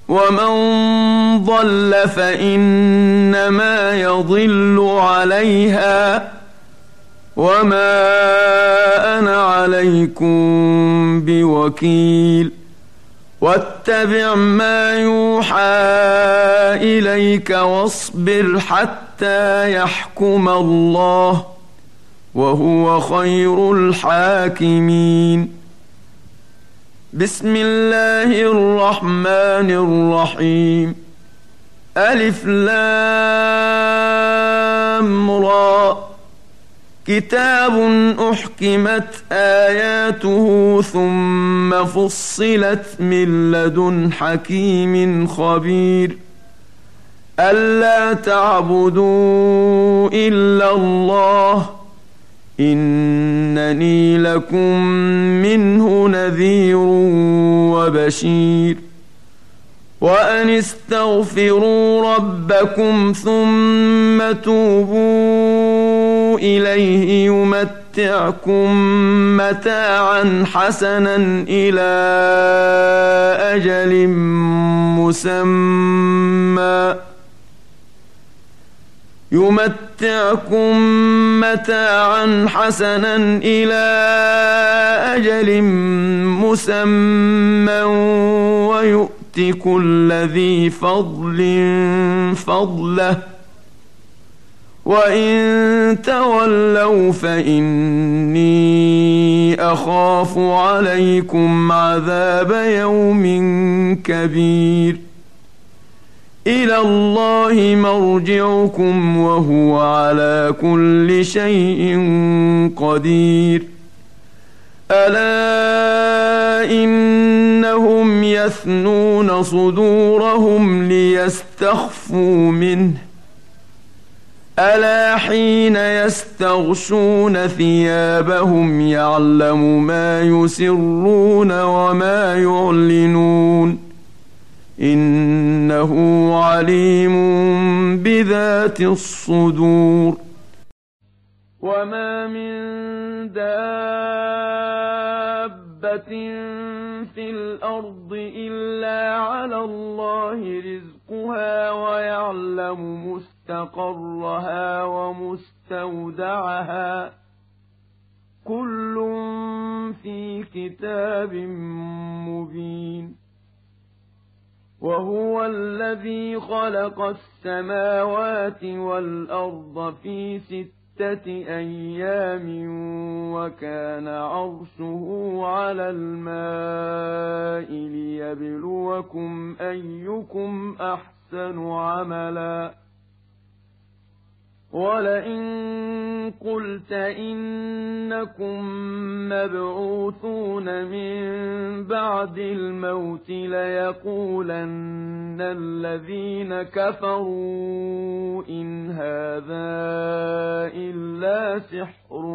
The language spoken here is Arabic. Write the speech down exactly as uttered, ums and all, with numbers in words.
ومن ضل فإنما يضل عليها وما أنا عليكم بوكيل واتبع ما يوحى إليك واصبر حتى يحكم الله وهو خير الحاكمين. بسم الله الرحمن الرحيم. ألف لام را كتاب أحكمت آياته ثم فصلت من لدن حكيم خبير ألا تعبدوا إلا الله إنني لكم منه نذير وبشير. وأن استغفروا ربكم ثم توبوا إليه يمتعكم متاعا حسنا إلى أجل مسمى يمتعكم متاعا حسنا إلى أجل مسمى ويؤت كل ذي فضل فضله وإن تولوا فإني أخاف عليكم عذاب يوم كبير. إلى الله مرجعكم وهو على كل شيء قدير. ألا إنهم يثنون صدورهم ليستخفوا منه ألا حين يستغشون ثيابهم يعلم ما يسرون وما يعلنون إنه عليم بذات الصدور. وما من دابة في الأرض إلا على الله رزقها ويعلم مستقرها ومستودعها كل في كتاب مبين. وهو الذي خلق السماوات والأرض في ستة أيام وكان عرشه على الماء ليبلوكم أيكم أحسن عملا. ولئن قلت إنكم مبعوثون من بعد الموت ليقولن الذين كفروا إن هذا إلا سحر